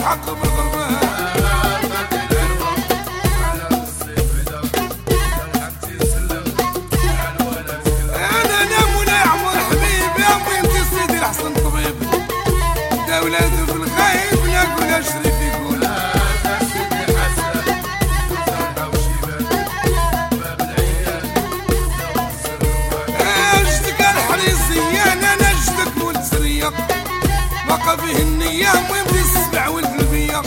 الحق بالغربان. انا مولاي عمر حبيبي يا بنتي سيدي الحسن طبيب دا ولادو في الغايب ناكل شريف يقول اجدك الحريصية انا اجدك ولد سرية بقى فيه النية ويمضي السبع ولد البية.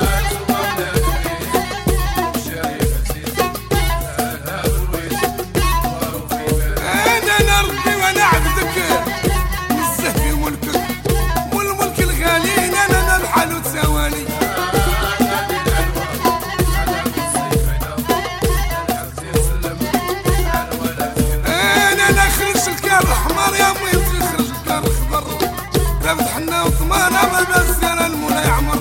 انا نربي وانا عبدك نزه في ملكك والملك الغالي انا نبحل وتساوالي. انا نخرج الكار الاحمر يا ميمتي نخرج الكار الخضر ذبح حنا وطمانة ما بس انا المولاي عمر.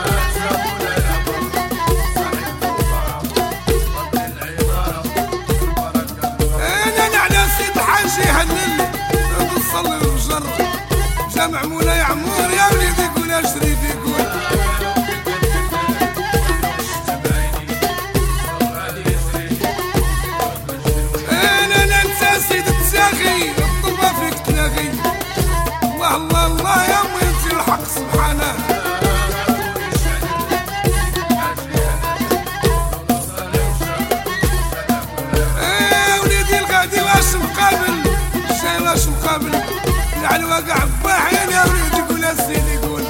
انا على سيد حاجي هلل نصلي الفجر جامع مولاي عمور يا وليدي يقول يا شريف يقول. انا ننسى سيد التساغي الطلبة فيك تلاغي الله الله الله يا ميمتي الحق سبحانه. وليدي الغادي واش مقابل الشاي واش مقابل على الواقع باحين يا وليدي يقول يا سيدي يقول.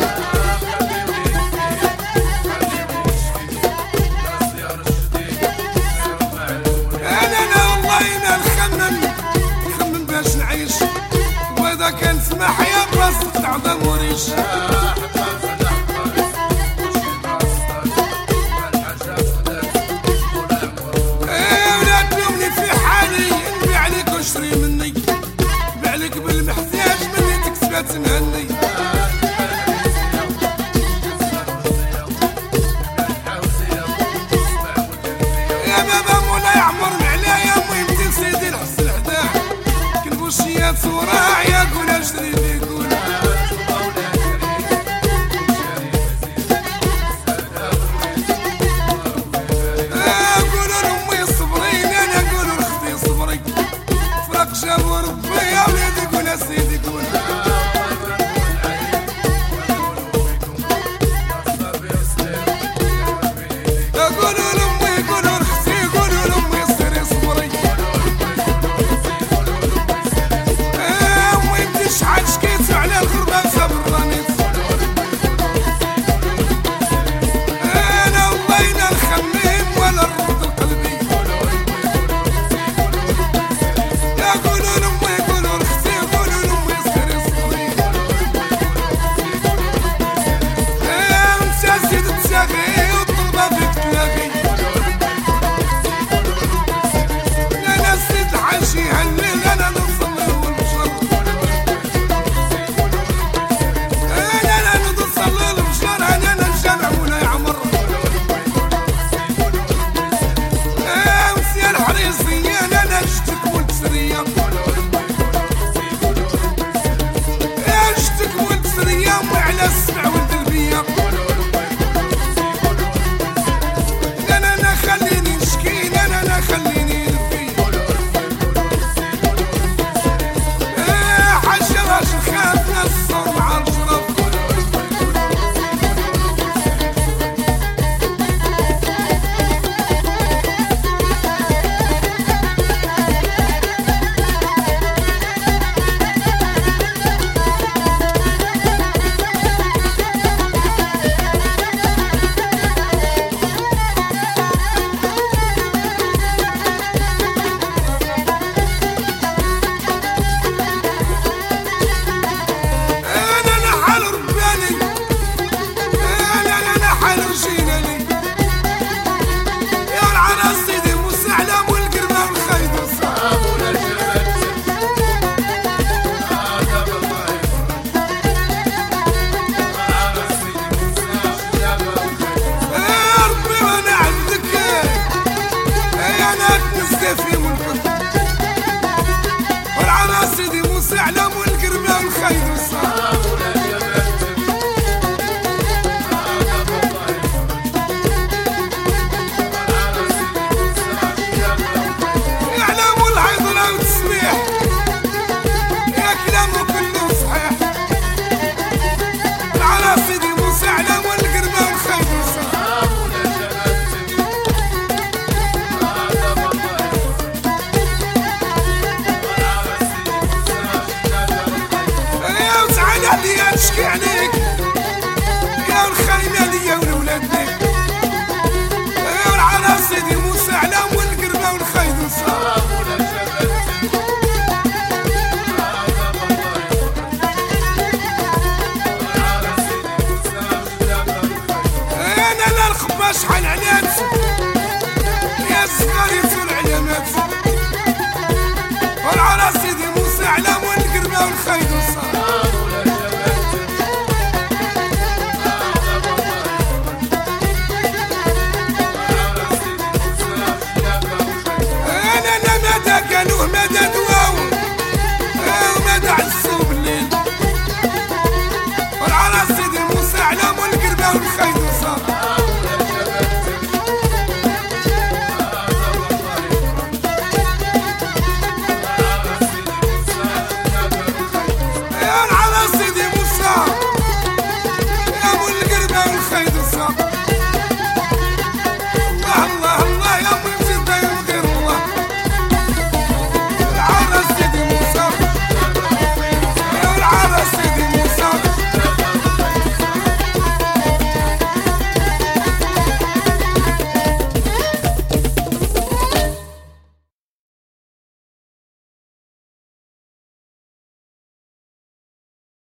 انا والله انا نخمم باش نعيش واذا كان سماح يا راسك تعظم وريش. ولا تلومني في حالي نبيع عليك واشتري مني نبيع عليك بالمحتاج مني تكسبها تنهني. يا بابا مولاي عمر معلايا يا ميمتي سيدي الحسن حداه كالبوشيات صراع يا قول اشتري لي قول. قولوا لامي صبرين انا قولوا لاختي صبري فرق جابوا ربي يا وليدي قول يا سيدي قول. قولوا لامي قولوا لاختي قولوا لامي سيري صبري. ويمدي شحال عليه